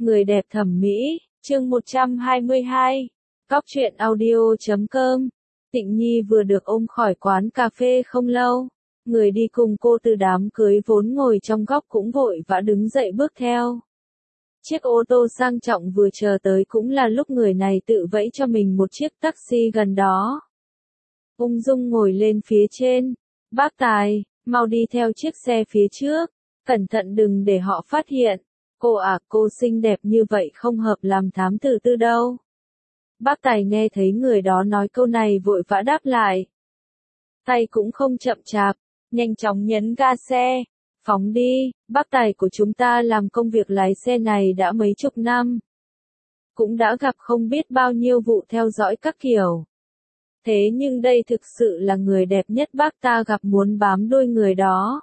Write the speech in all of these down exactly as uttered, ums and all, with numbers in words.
Người đẹp thẩm mỹ, chương một trăm hai mươi hai. Cóc truyện audio chấm com. Tịnh Nhi vừa được ôm khỏi quán cà phê không lâu. Người đi cùng cô từ đám cưới vốn ngồi trong góc cũng vội vã đứng dậy bước theo. Chiếc ô tô sang trọng vừa chờ tới cũng là lúc người này tự vẫy cho mình một chiếc taxi gần đó. Ung dung ngồi lên phía trên. Bác Tài, mau đi theo chiếc xe phía trước. Cẩn thận đừng để họ phát hiện. Cô à, cô xinh đẹp như vậy không hợp làm thám tử tư đâu. Bác Tài nghe thấy người đó nói câu này vội vã đáp lại. Tay cũng không chậm chạp, nhanh chóng nhấn ga xe. Phóng đi, bác Tài của chúng ta làm công việc lái xe này đã mấy chục năm. Cũng đã gặp không biết bao nhiêu vụ theo dõi các kiểu. Thế nhưng đây thực sự là người đẹp nhất bác ta gặp muốn bám đuôi người đó.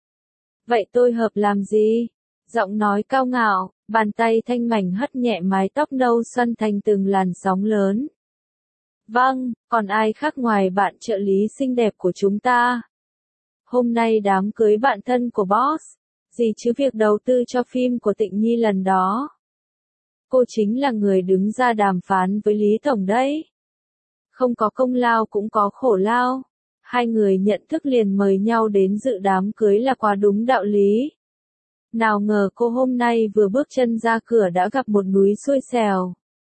Vậy tôi hợp làm gì? Giọng nói cao ngạo, bàn tay thanh mảnh hất nhẹ mái tóc nâu xoăn thành từng làn sóng lớn. Vâng, còn ai khác ngoài bạn trợ lý xinh đẹp của chúng ta? Hôm nay đám cưới bạn thân của boss, gì chứ việc đầu tư cho phim của Tịnh Nhi lần đó. Cô chính là người đứng ra đàm phán với Lý Tổng đấy. Không có công lao cũng có khổ lao. Hai người nhận thức liền mời nhau đến dự đám cưới là quá đúng đạo lý. Nào ngờ cô hôm nay vừa bước chân ra cửa đã gặp một núi xui xẻo.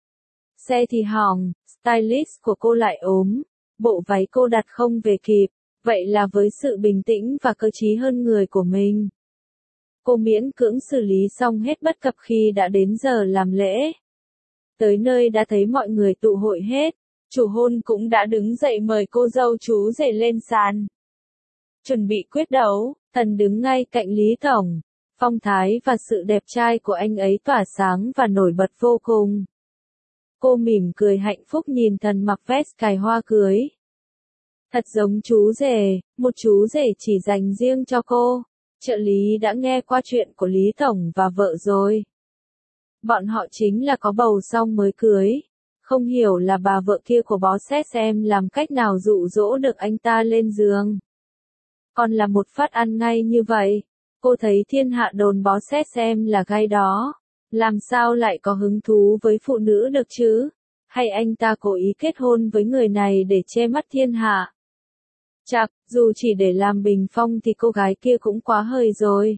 Xe thì hỏng, stylist của cô lại ốm, bộ váy cô đặt không về kịp, vậy là với sự bình tĩnh và cơ trí hơn người của mình. Cô miễn cưỡng xử lý xong hết bất cập khi đã đến giờ làm lễ. Tới nơi đã thấy mọi người tụ hội hết, chủ hôn cũng đã đứng dậy mời cô dâu chú rể lên sàn. Chuẩn bị quyết đấu, Thần đứng ngay cạnh Lý Tổng. Phong thái và sự đẹp trai của anh ấy tỏa sáng và nổi bật vô cùng. Cô mỉm cười hạnh phúc nhìn Thần mặc vest cài hoa cưới. Thật giống chú rể, một chú rể chỉ dành riêng cho cô. Trợ lý đã nghe qua chuyện của Lý Tổng và vợ rồi. Bọn họ chính là có bầu xong mới cưới. Không hiểu là bà vợ kia của boss em làm cách nào dụ dỗ được anh ta lên giường. Còn là một phát ăn ngay như vậy. Cô thấy thiên hạ đồn boss em là gai đó. Làm sao lại có hứng thú với phụ nữ được chứ? Hay anh ta cố ý kết hôn với người này để che mắt thiên hạ? Chắc, dù chỉ để làm bình phong thì cô gái kia cũng quá hời rồi.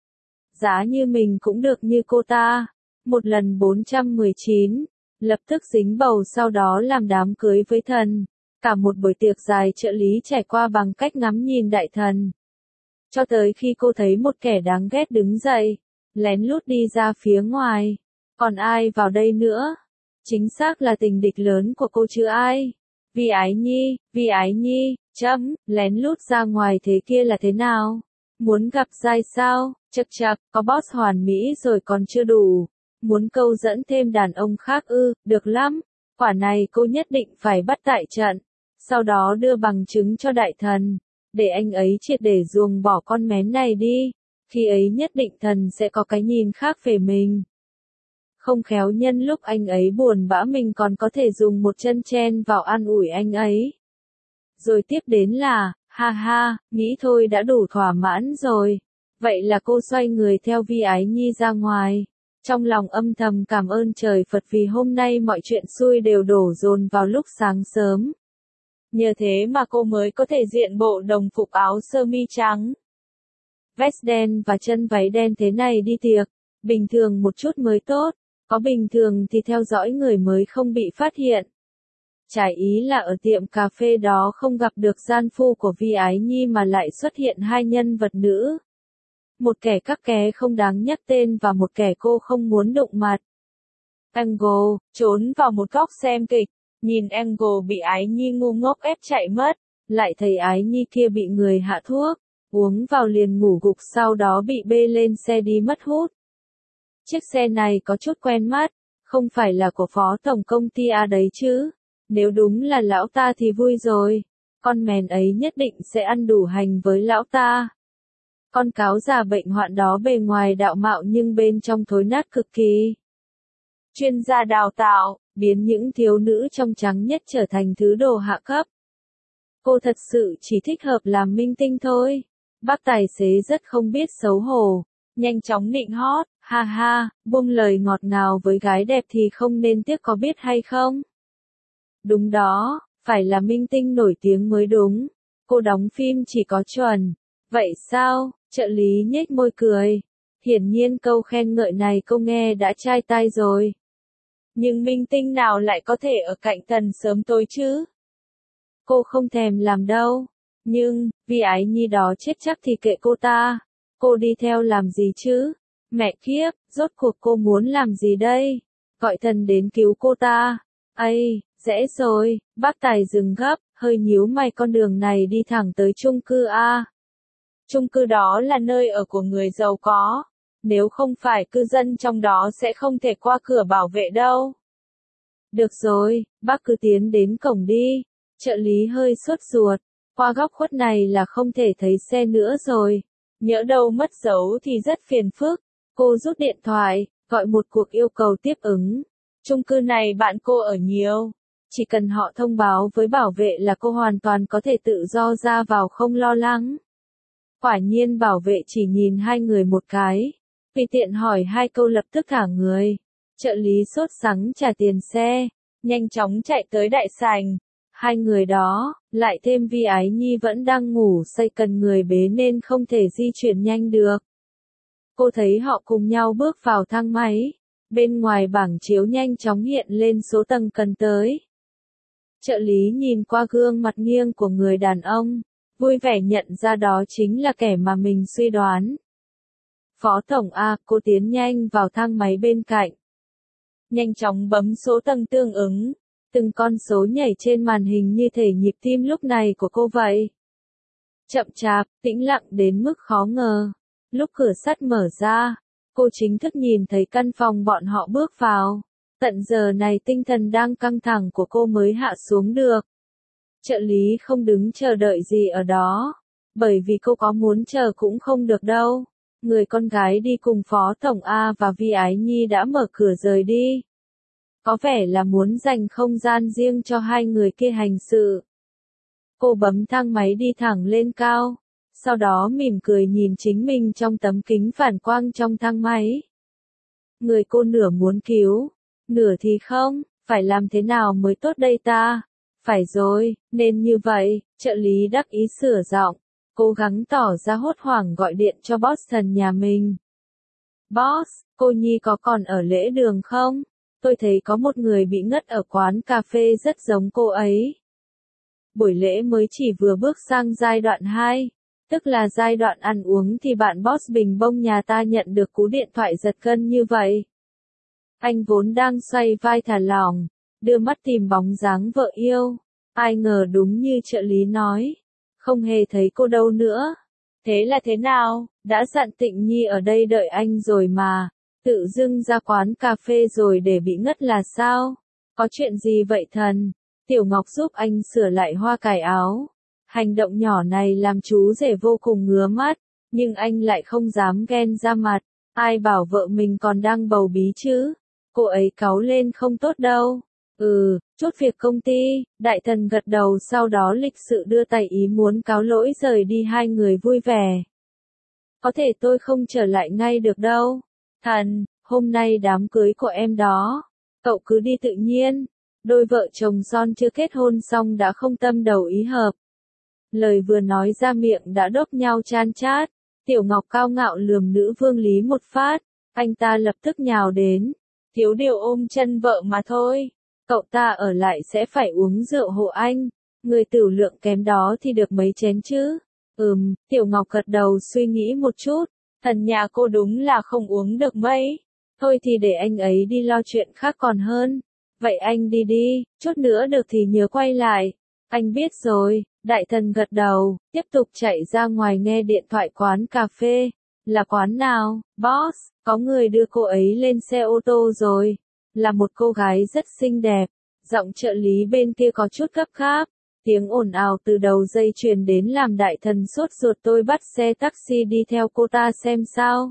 Giá như mình cũng được như cô ta. Một lần bốn trăm mười chín. Lập tức dính bầu sau đó làm đám cưới với Thần. Cả một buổi tiệc dài trợ lý trải qua bằng cách ngắm nhìn đại thần. Cho tới khi cô thấy một kẻ đáng ghét đứng dậy, lén lút đi ra phía ngoài. Còn ai vào đây nữa? Chính xác là tình địch lớn của cô chứ ai? Vì Ái Nhi, vì Ái Nhi, chấm, lén lút ra ngoài thế kia là thế nào? Muốn gặp giai sao? Chậc chậc, có boss hoàn mỹ rồi còn chưa đủ. Muốn câu dẫn thêm đàn ông khác ư, được lắm. Quả này cô nhất định phải bắt tại trận. Sau đó đưa bằng chứng cho đại thần. Để anh ấy triệt để ruồng bỏ con mén này đi. Khi ấy nhất định Thần sẽ có cái nhìn khác về mình. Không khéo nhân lúc anh ấy buồn bã mình còn có thể dùng một chân chen vào an ủi anh ấy. Rồi tiếp đến là, ha ha, nghĩ thôi đã đủ thỏa mãn rồi. Vậy là cô xoay người theo Vi Ái Nhi ra ngoài. Trong lòng âm thầm cảm ơn trời Phật vì hôm nay mọi chuyện xui đều đổ dồn vào lúc sáng sớm. Nhờ thế mà cô mới có thể diện bộ đồng phục áo sơ mi trắng. Vest đen và chân váy đen thế này đi tiệc. Bình thường một chút mới tốt. Có bình thường thì theo dõi người mới không bị phát hiện. Trái ý là ở tiệm cà phê đó không gặp được gian phu của Vi Ái Nhi mà lại xuất hiện hai nhân vật nữ. Một kẻ các ké không đáng nhắc tên và một kẻ cô không muốn đụng mặt. Angle, trốn vào một góc xem kịch, nhìn Angle bị Ái Nhi ngu ngốc ép chạy mất, lại thấy Ái Nhi kia bị người hạ thuốc, uống vào liền ngủ gục sau đó bị bê lên xe đi mất hút. Chiếc xe này có chút quen mắt, không phải là của phó tổng công ty A đấy chứ, nếu đúng là lão ta thì vui rồi, con mèn ấy nhất định sẽ ăn đủ hành với lão ta. Con cáo già bệnh hoạn đó bề ngoài đạo mạo nhưng bên trong thối nát cực kỳ. Chuyên gia đào tạo, biến những thiếu nữ trong trắng nhất trở thành thứ đồ hạ cấp. Cô thật sự chỉ thích hợp làm minh tinh thôi. Bác tài xế rất không biết xấu hổ, nhanh chóng nịnh hót, Ha ha, buông lời ngọt ngào với gái đẹp thì không nên tiếc có biết hay không? Đúng đó, phải là minh tinh nổi tiếng mới đúng. Cô đóng phim chỉ có chuẩn. Vậy sao? Trợ lý nhếch môi cười. Hiển nhiên câu khen ngợi này cô nghe đã chai tai rồi. Nhưng minh tinh nào lại có thể ở cạnh Tần sớm tối chứ? Cô không thèm làm đâu. Nhưng, vì ái nhi đó chết chắc thì kệ cô ta. Cô đi theo làm gì chứ? Mẹ kiếp, rốt cuộc cô muốn làm gì đây? Gọi Thần đến cứu cô ta. Ây, dễ rồi, bác Tài dừng gấp, hơi nhíu mày con đường này đi thẳng tới chung cư A. Chung cư đó là nơi ở của người giàu có. Nếu không phải cư dân trong đó sẽ không thể qua cửa bảo vệ đâu. Được rồi, bác cứ tiến đến cổng đi. Trợ lý hơi sốt ruột. Qua góc khuất này là không thể thấy xe nữa rồi. Nhỡ đâu mất dấu thì rất phiền phức. Cô rút điện thoại, gọi một cuộc yêu cầu tiếp ứng. Chung cư này bạn cô ở nhiều. Chỉ cần họ thông báo với bảo vệ là cô hoàn toàn có thể tự do ra vào không lo lắng. Quả nhiên bảo vệ chỉ nhìn hai người một cái. Vì tiện hỏi hai câu lập tức thả người. Trợ lý sốt sắng trả tiền xe. Nhanh chóng chạy tới đại sảnh. Hai người đó, lại thêm Vi Ái Nhi vẫn đang ngủ say cần người bế nên không thể di chuyển nhanh được. Cô thấy họ cùng nhau bước vào thang máy. Bên ngoài bảng chiếu nhanh chóng hiện lên số tầng cần tới. Trợ lý nhìn qua gương mặt nghiêng của người đàn ông, vui vẻ nhận ra đó chính là kẻ mà mình suy đoán. Phó tổng A, cô tiến nhanh vào thang máy bên cạnh. Nhanh chóng bấm số tầng tương ứng. Từng con số nhảy trên màn hình như thể nhịp tim lúc này của cô vậy. Chậm chạp, tĩnh lặng đến mức khó ngờ. Lúc cửa sắt mở ra, cô chính thức nhìn thấy căn phòng bọn họ bước vào. Tận giờ này tinh thần đang căng thẳng của cô mới hạ xuống được. Trợ lý không đứng chờ đợi gì ở đó. Bởi vì cô có muốn chờ cũng không được đâu. Người con gái đi cùng Phó Tổng A và Vi Ái Nhi đã mở cửa rời đi. Có vẻ là muốn dành không gian riêng cho hai người kia hành sự. Cô bấm thang máy đi thẳng lên cao. Sau đó mỉm cười nhìn chính mình trong tấm kính phản quang trong thang máy. Người cô nửa muốn cứu, nửa thì không, phải làm thế nào mới tốt đây ta? Phải rồi, nên như vậy, trợ lý đắc ý sửa giọng, cố gắng tỏ ra hốt hoảng gọi điện cho boss thần nhà mình. Boss, cô Nhi có còn ở lễ đường không? Tôi thấy có một người bị ngất ở quán cà phê rất giống cô ấy. Buổi lễ mới chỉ vừa bước sang giai đoạn hai. Tức là giai đoạn ăn uống thì bạn boss bình bông nhà ta nhận được cú điện thoại giật gân như vậy. Anh vốn đang xoay vai thả lỏng, đưa mắt tìm bóng dáng vợ yêu. Ai ngờ đúng như trợ lý nói. Không hề thấy cô đâu nữa. Thế là thế nào, đã dặn Tịnh Nhi ở đây đợi anh rồi mà. Tự dưng ra quán cà phê rồi để bị ngất là sao? Có chuyện gì vậy thần? Tiểu Ngọc giúp anh sửa lại hoa cài áo. Hành động nhỏ này làm chú rể vô cùng ngứa mắt, nhưng anh lại không dám ghen ra mặt. Ai bảo vợ mình còn đang bầu bí chứ? Cô ấy cáu lên không tốt đâu. Ừ, chút việc công ty, đại thần gật đầu sau đó lịch sự đưa tay ý muốn cáo lỗi rời đi hai người vui vẻ. Có thể tôi không trở lại ngay được đâu. Thần, hôm nay đám cưới của em đó. Cậu cứ đi tự nhiên. Đôi vợ chồng son chưa kết hôn xong đã không tâm đầu ý hợp. Lời vừa nói ra miệng đã đốt nhau chan chát. Tiểu Ngọc cao ngạo lườm nữ vương Lý một phát. Anh ta lập tức nhào đến. Thiếu điều ôm chân vợ mà thôi. Cậu ta ở lại sẽ phải uống rượu hộ anh. Người tửu lượng kém đó thì được mấy chén chứ. Ừm, Tiểu Ngọc gật đầu suy nghĩ một chút. Thần nhà cô đúng là không uống được mấy. Thôi thì để anh ấy đi lo chuyện khác còn hơn. Vậy anh đi đi, chút nữa được thì nhớ quay lại. Anh biết rồi, đại thần gật đầu, tiếp tục chạy ra ngoài nghe điện thoại quán cà phê. Là quán nào, boss, có người đưa cô ấy lên xe ô tô rồi. Là một cô gái rất xinh đẹp. Giọng trợ lý bên kia có chút gấp gáp. Tiếng ồn ào từ đầu dây truyền đến làm đại thần sốt ruột tôi bắt xe taxi đi theo cô ta xem sao.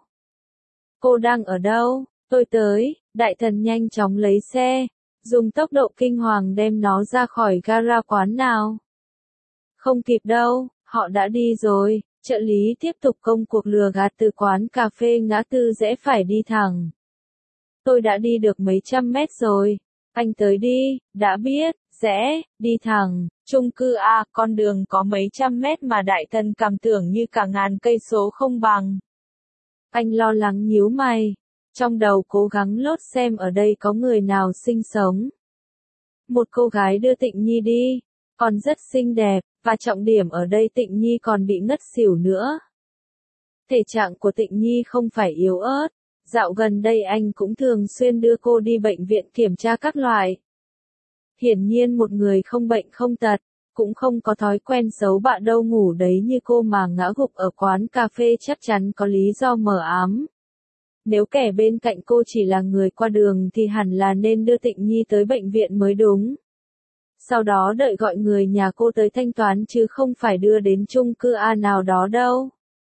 Cô đang ở đâu? Tôi tới, đại thần nhanh chóng lấy xe. Dùng tốc độ kinh hoàng đem nó ra khỏi gara quán nào. Không kịp đâu, họ đã đi rồi, Trợ lý tiếp tục công cuộc lừa gạt từ quán cà phê ngã tư rẽ phải đi thẳng. Tôi đã đi được mấy trăm mét rồi. Anh tới đi, đã biết, rẽ, đi thẳng, chung cư A, con đường có mấy trăm mét mà đại thần cảm tưởng như cả ngàn cây số không bằng. Anh lo lắng nhíu mày, trong đầu cố gắng lốt xem ở đây có người nào sinh sống. Một cô gái đưa Tịnh Nhi đi, còn rất xinh đẹp, và trọng điểm ở đây Tịnh Nhi còn bị ngất xỉu nữa. Thể trạng của Tịnh Nhi không phải yếu ớt, dạo gần đây anh cũng thường xuyên đưa cô đi bệnh viện kiểm tra các loại. Hiển nhiên một người không bệnh không tật, cũng không có thói quen xấu bạ đâu ngủ đấy như cô mà ngã gục ở quán cà phê chắc chắn có lý do mờ ám. Nếu kẻ bên cạnh cô chỉ là người qua đường thì hẳn là nên đưa Tịnh Nhi tới bệnh viện mới đúng. Sau đó đợi gọi người nhà cô tới thanh toán chứ không phải đưa đến chung cư A nào đó đâu.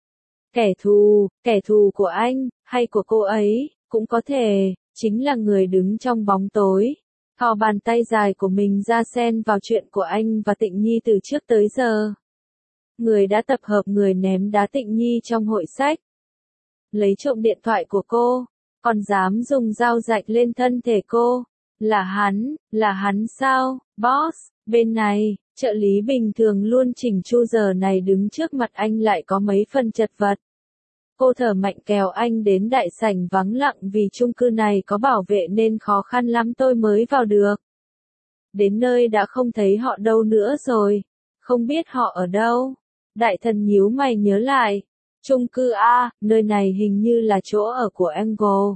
Kẻ thù, kẻ thù của anh, hay của cô ấy, cũng có thể, chính là người đứng trong bóng tối. Thò bàn tay dài của mình ra xen vào chuyện của anh và Tịnh Nhi từ trước tới giờ. Người đã tập hợp người ném đá Tịnh Nhi trong hội sách. Lấy trộm điện thoại của cô, còn dám dùng dao rạch lên thân thể cô. Là hắn, là hắn sao, boss, bên này, trợ lý bình thường luôn chỉnh chu giờ này đứng trước mặt anh lại có mấy phần chật vật. Cô thở mạnh kéo anh đến đại sảnh vắng lặng vì chung cư này có bảo vệ nên khó khăn lắm tôi mới vào được. Đến nơi đã không thấy họ đâu nữa rồi, không biết họ ở đâu. Đại thần nhíu mày nhớ lại, chung cư A, nơi này hình như là chỗ ở của Angle.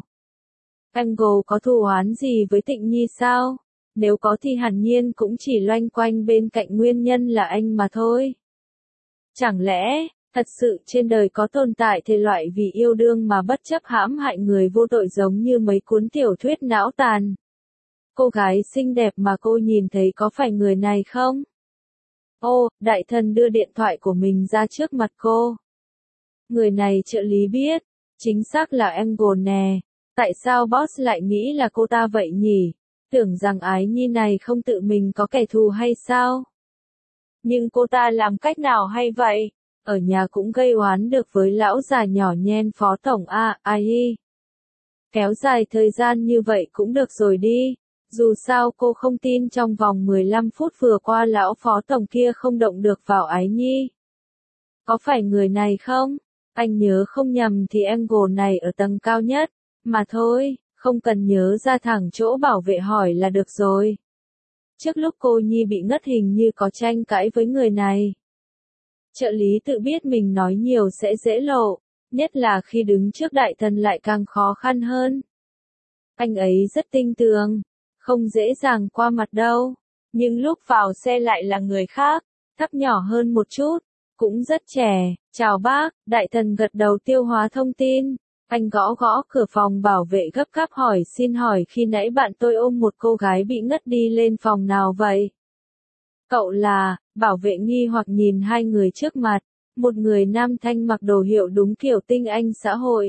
Angle có thù oán gì với Tịnh Nhi sao? Nếu có thì hẳn nhiên cũng chỉ loanh quanh bên cạnh nguyên nhân là anh mà thôi. Chẳng lẽ, thật sự trên đời có tồn tại thể loại vì yêu đương mà bất chấp hãm hại người vô tội giống như mấy cuốn tiểu thuyết não tàn? Cô gái xinh đẹp mà cô nhìn thấy có phải người này không? Ô, đại thần đưa điện thoại của mình ra trước mặt cô. Người này trợ lý biết, chính xác là Angle nè. Tại sao boss lại nghĩ là cô ta vậy nhỉ? Tưởng rằng Ái Nhi này không tự mình có kẻ thù hay sao? Nhưng cô ta làm cách nào hay vậy? Ở nhà cũng gây oán được với lão già nhỏ nhen phó tổng A, ai. Kéo dài thời gian như vậy cũng được rồi đi. Dù sao cô không tin trong vòng mười lăm phút vừa qua lão phó tổng kia không động được vào Ái Nhi. Có phải người này không? Anh nhớ không nhầm thì Angle này ở tầng cao nhất. Mà thôi, không cần nhớ ra thẳng chỗ bảo vệ hỏi là được rồi. Trước lúc cô Nhi bị ngất hình như có tranh cãi với người này. Trợ lý tự biết mình nói nhiều sẽ dễ lộ, nhất là khi đứng trước đại thần lại càng khó khăn hơn. Anh ấy rất tinh tường, không dễ dàng qua mặt đâu, nhưng lúc vào xe lại là người khác, thấp nhỏ hơn một chút, cũng rất trẻ. Chào bác, đại thần gật đầu tiêu hóa thông tin. Anh gõ gõ cửa phòng bảo vệ gấp gáp hỏi xin hỏi khi nãy bạn tôi ôm một cô gái bị ngất đi lên phòng nào vậy? Cậu là, bảo vệ nghi hoặc nhìn hai người trước mặt, một người nam thanh mặc đồ hiệu đúng kiểu tinh anh xã hội.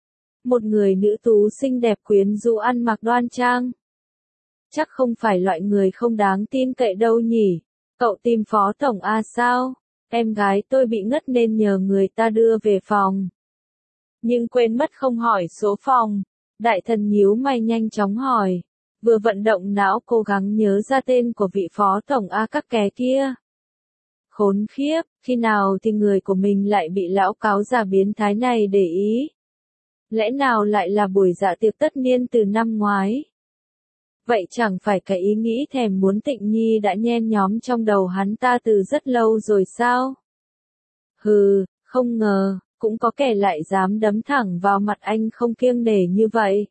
Một người nữ tú xinh đẹp quyến rũ ăn mặc đoan trang. Chắc không phải loại người không đáng tin cậy đâu nhỉ? Cậu tìm phó tổng A sao? Em gái tôi bị ngất nên nhờ người ta đưa về phòng. Nhưng quên mất không hỏi số phòng. Đại thần nhíu mày nhanh chóng hỏi. Vừa vận động não cố gắng nhớ ra tên của vị phó tổng A các ké kia. Khốn khiếp, khi nào thì người của mình lại bị lão cáo già biến thái này để ý? Lẽ nào lại là buổi dạ tiệc tất niên từ năm ngoái? Vậy chẳng phải cái ý nghĩ thèm muốn Tịnh Nhi đã nhen nhóm trong đầu hắn ta từ rất lâu rồi sao? Hừ, không ngờ, cũng có kẻ lại dám đấm thẳng vào mặt anh không kiêng nể như vậy.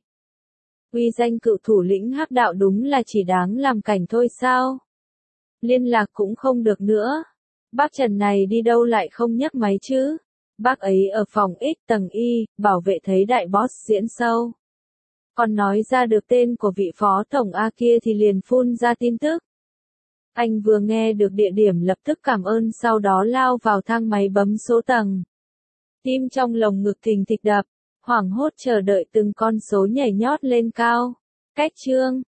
Uy danh cựu thủ lĩnh hắc đạo đúng là chỉ đáng làm cảnh thôi sao? Liên lạc cũng không được nữa. Bác Trần này đi đâu lại không nhấc máy chứ? Bác ấy ở phòng X tầng Y, bảo vệ thấy đại boss diễn show. Còn nói ra được tên của vị phó tổng A kia thì liền phun ra tin tức. Anh vừa nghe được địa điểm lập tức cảm ơn sau đó lao vào thang máy bấm số tầng. Tim trong lồng ngực thình thịch đập, hoảng hốt chờ đợi từng con số nhảy nhót lên cao. Cách chương